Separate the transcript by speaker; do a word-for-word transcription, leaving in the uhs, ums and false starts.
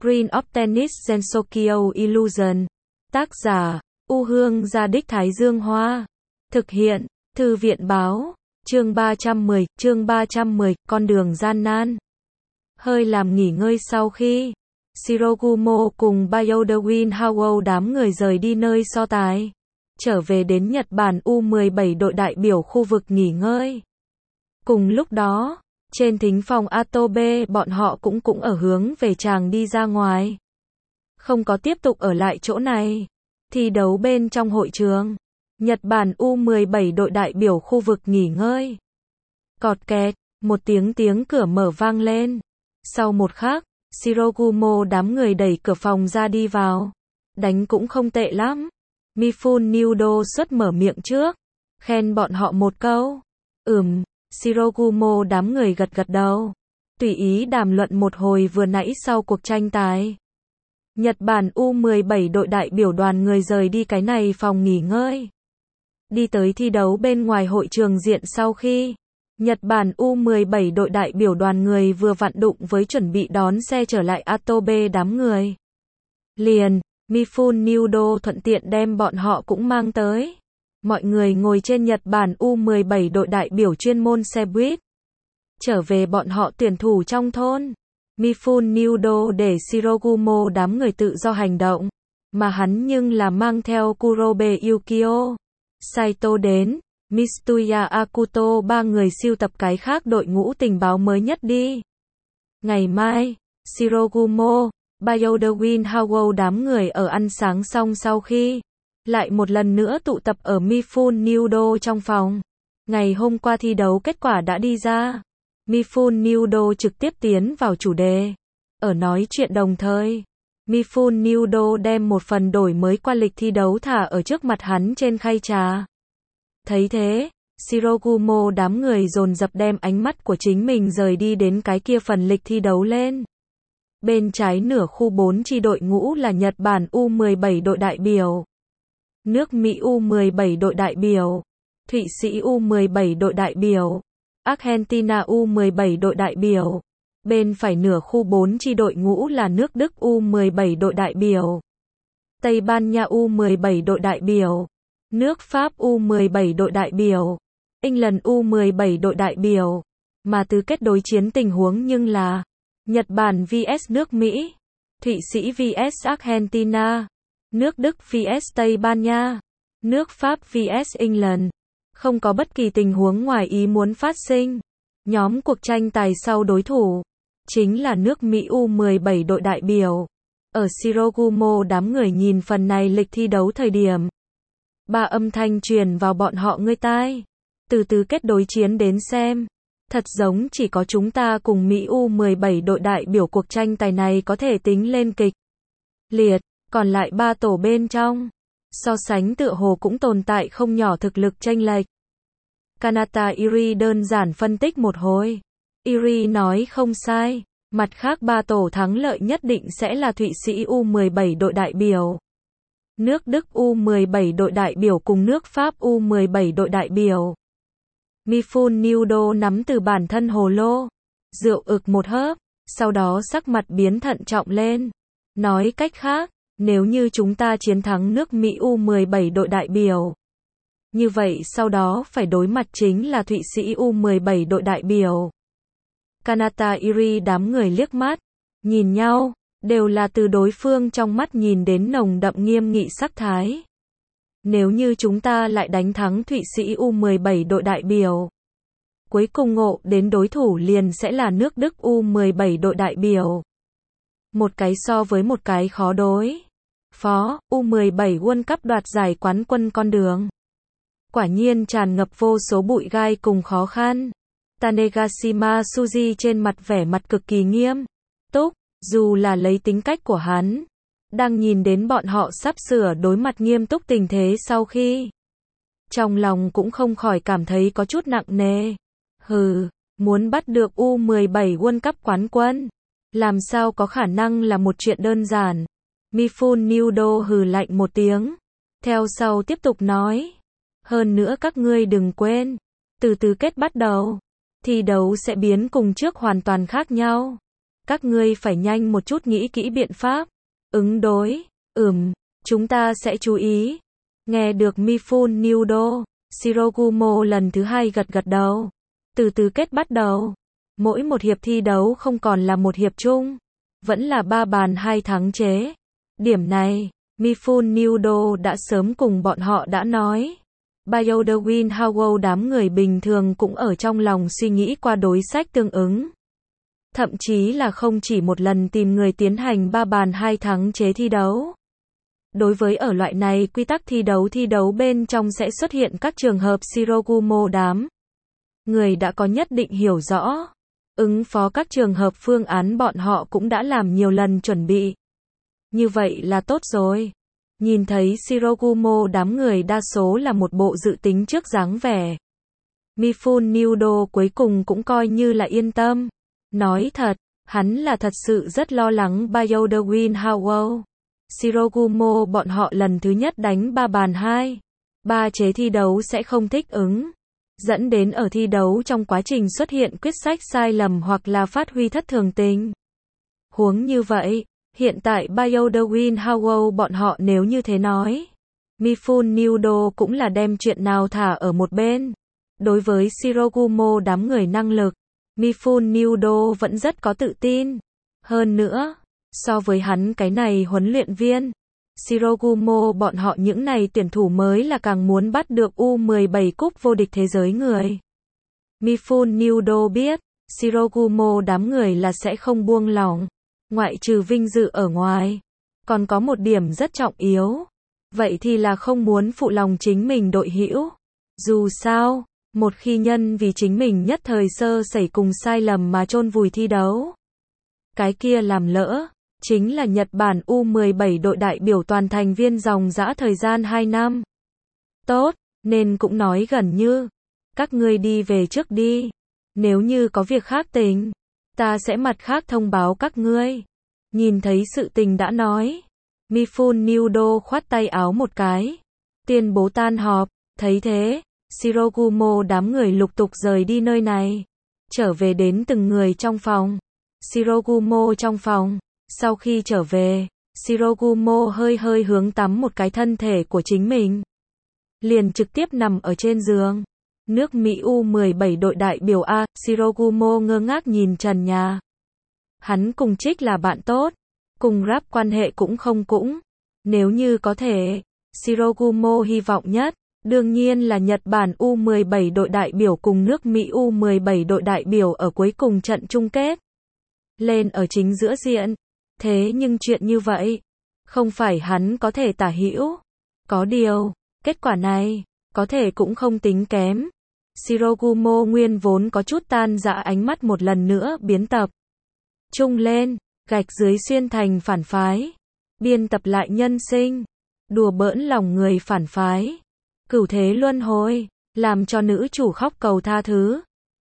Speaker 1: Green of Tennis Gensokyo Illusion. Tác giả, U Hương Gia Đích Thái Dương Hoa. Thực hiện, Thư viện Báo. Chương ba trăm mười, chương ba trăm mười, con đường gian nan. Hơi làm nghỉ ngơi sau khi Shirogumo cùng Bayodewin Howell đám người rời đi nơi so tài, trở về đến Nhật Bản U mười bảy đội đại biểu khu vực nghỉ ngơi. Cùng lúc đó, trên thính phòng Atobe bọn họ cũng cũng ở hướng về tràng đi ra ngoài. Không có tiếp tục ở lại chỗ này. Thi đấu bên trong hội trường. Nhật Bản U mười bảy đội đại biểu khu vực nghỉ ngơi. Cọt kẹt, một tiếng tiếng cửa mở vang lên. Sau một khắc, Shirogumo đám người đẩy cửa phòng ra đi vào. Đánh cũng không tệ lắm. Mifune Nudo xuất mở miệng trước. Khen bọn họ một câu. Ừm, Shirogumo đám người gật gật đầu. Tùy ý đàm luận một hồi vừa nãy sau cuộc tranh tài. Nhật Bản U mười bảy đội đại biểu đoàn người rời đi cái này phòng nghỉ ngơi. Đi tới thi đấu bên ngoài hội trường diện sau khi Nhật Bản U mười bảy đội đại biểu đoàn người vừa vặn đụng với chuẩn bị đón xe trở lại Atobe đám người. Liền, Mifune Nudo thuận tiện đem bọn họ cũng mang tới. Mọi người ngồi trên Nhật Bản U mười bảy đội đại biểu chuyên môn xe buýt. Trở về bọn họ tuyển thủ trong thôn. Mifune Nudo để Shirogumo đám người tự do hành động. Mà hắn nhưng là mang theo Kurobe Yukio, Saito đến. Mitsuya Akuto ba người siêu tập cái khác đội ngũ tình báo mới nhất đi. Ngày mai, Shirogumo, Bayodewin Howell đám người ở ăn sáng xong sau khi lại một lần nữa tụ tập ở Mifune Nudo trong phòng. Ngày hôm qua thi đấu kết quả đã đi ra. Mifune Nudo trực tiếp tiến vào chủ đề. Ở nói chuyện đồng thời, Mifune Nudo đem một phần đổi mới qua lịch thi đấu thả ở trước mặt hắn trên khay trà. Thấy thế, Shirogumo đám người dồn dập đem ánh mắt của chính mình rời đi đến cái kia phần lịch thi đấu lên. Bên trái nửa khu bốn chi đội ngũ là Nhật Bản U mười bảy đội đại biểu, nước Mỹ U mười bảy đội đại biểu, Thụy Sĩ U mười bảy đội đại biểu, Argentina U mười bảy đội đại biểu. Bên phải nửa khu bốn chi đội ngũ là nước Đức U mười bảy đội đại biểu, Tây Ban Nha U mười bảy đội đại biểu, nước Pháp U mười bảy đội đại biểu, England U mười bảy đội đại biểu. Mà tứ kết đối chiến tình huống nhưng là Nhật Bản vs nước Mỹ, Thụy Sĩ vs Argentina, nước Đức vs Tây Ban Nha, nước Pháp vs England. Không có bất kỳ tình huống ngoài ý muốn phát sinh. Nhóm cuộc tranh tài sau đối thủ chính là nước Mỹ U mười bảy đội đại biểu. Ở Shirogumo đám người nhìn phần này lịch thi đấu thời điểm, ba âm thanh truyền vào bọn họ ngươi tai. Từ từ kết đối chiến đến xem, thật giống chỉ có chúng ta cùng Mỹ U mười bảy đội đại biểu cuộc tranh tài này có thể tính lên kịch liệt, còn lại ba tổ bên trong, so sánh tựa hồ cũng tồn tại không nhỏ thực lực chênh lệch. Kanata Iri đơn giản phân tích một hồi. Iri nói không sai, mặt khác ba tổ thắng lợi nhất định sẽ là Thụy Sĩ U mười bảy đội đại biểu, nước Đức U mười bảy đội đại biểu cùng nước Pháp U mười bảy đội đại biểu. Mifune Nudo nắm từ bản thân hồ lô, rượu ực một hớp, sau đó sắc mặt biến thận trọng lên. Nói cách khác, nếu như chúng ta chiến thắng nước Mỹ U mười bảy đội đại biểu, như vậy sau đó phải đối mặt chính là Thụy Sĩ U mười bảy đội đại biểu. Kanata Iri đám người liếc mắt, nhìn nhau, đều là từ đối phương trong mắt nhìn đến nồng đậm nghiêm nghị sắc thái. Nếu như chúng ta lại đánh thắng Thụy Sĩ U mười bảy đội đại biểu, cuối cùng ngộ đến đối thủ liền sẽ là nước Đức U mười bảy đội đại biểu. Một cái so với một cái khó đối phó. U mười bảy World Cup đoạt giải quán quân con đường quả nhiên tràn ngập vô số bụi gai cùng khó khăn. Tanegashima Tsuji trên mặt vẻ mặt cực kỳ nghiêm túc, dù là lấy tính cách của hắn, đang nhìn đến bọn họ sắp sửa đối mặt nghiêm túc tình thế sau khi, trong lòng cũng không khỏi cảm thấy có chút nặng nề. Hừ, muốn bắt được U mười bảy World Cup quán quân, làm sao có khả năng là một chuyện đơn giản. Mifune Nudo hừ lạnh một tiếng, theo sau tiếp tục nói. Hơn nữa các ngươi đừng quên, từ từ kết bắt đầu, thi đấu sẽ biến cùng trước hoàn toàn khác nhau. Các ngươi phải nhanh một chút nghĩ kỹ biện pháp. Ứng đối. Ừm, chúng ta sẽ chú ý. Nghe được Mifune Nudo, Shirogumo lần thứ hai gật gật đầu. Từ từ kết bắt đầu. Mỗi một hiệp thi đấu không còn là một hiệp chung. Vẫn là ba bàn hai thắng chế. Điểm này, Mifune Nudo đã sớm cùng bọn họ đã nói. Bioderwin Howell đám người bình thường cũng ở trong lòng suy nghĩ qua đối sách tương ứng. Thậm chí là không chỉ một lần tìm người tiến hành ba bàn hai thắng chế thi đấu. Đối với ở loại này quy tắc thi đấu thi đấu bên trong sẽ xuất hiện các trường hợp Shirogumo đám người đã có nhất định hiểu rõ. Ứng phó các trường hợp phương án bọn họ cũng đã làm nhiều lần chuẩn bị. Như vậy là tốt rồi. Nhìn thấy Shirogumo đám người đa số là một bộ dự tính trước dáng vẻ. Mifune Nudo cuối cùng cũng coi như là yên tâm. Nói thật, hắn là thật sự rất lo lắng Bioderwin Howell. Shirogumo bọn họ lần thứ nhất đánh ba bàn hai. Ba chế thi đấu sẽ không thích ứng. Dẫn đến ở thi đấu trong quá trình xuất hiện quyết sách sai lầm hoặc là phát huy thất thường tình. Huống như vậy, hiện tại Bioderwin Howell bọn họ nếu như thế nói. Mifune Nudo cũng là đem chuyện nào thả ở một bên. Đối với Shirogumo đám người năng lực, Mifune Nudo vẫn rất có tự tin. Hơn nữa, so với hắn cái này huấn luyện viên, Shirogumo bọn họ những này tuyển thủ mới là càng muốn bắt được U mười bảy cúp vô địch thế giới người. Mifune Nudo biết, Shirogumo đám người là sẽ không buông lỏng, ngoại trừ vinh dự ở ngoài. Còn có một điểm rất trọng yếu, vậy thì là không muốn phụ lòng chính mình đội hữu. Dù sao, một khi nhân vì chính mình nhất thời sơ sẩy cùng sai lầm mà chôn vùi thi đấu, cái kia làm lỡ, chính là Nhật Bản U mười bảy đội đại biểu toàn thành viên dòng dã thời gian hai năm. Tốt, nên cũng nói gần như, các ngươi đi về trước đi. Nếu như có việc khác tình, ta sẽ mặt khác thông báo các ngươi. Nhìn thấy sự tình đã nói. Mifune Nudo khoát tay áo một cái. Tuyên bố tan họp, thấy thế, Shirogumo đám người lục tục rời đi nơi này. Trở về đến từng người trong phòng. Shirogumo trong phòng. Sau khi trở về, Shirogumo hơi hơi hướng tắm một cái thân thể của chính mình. Liền trực tiếp nằm ở trên giường. Nước Mỹ U mười bảy đội đại biểu A, Shirogumo ngơ ngác nhìn trần nhà. Hắn cùng Trích là bạn tốt, cùng Rap quan hệ cũng không cũng. Nếu như có thể, Shirogumo hy vọng nhất, đương nhiên là Nhật Bản U mười bảy đội đại biểu cùng nước Mỹ U mười bảy đội đại biểu ở cuối cùng trận chung kết. Lên ở chính giữa diện. Thế nhưng chuyện như vậy, không phải hắn có thể tả hữu. Có điều, kết quả này, có thể cũng không tính kém. Shirogumo nguyên vốn có chút tan dã ánh mắt một lần nữa biến tập trung lên, gạch dưới xuyên thành phản phái. Biên tập lại nhân sinh, đùa bỡn lòng người phản phái. Cửu thế luân hồi, làm cho nữ chủ khóc cầu tha thứ.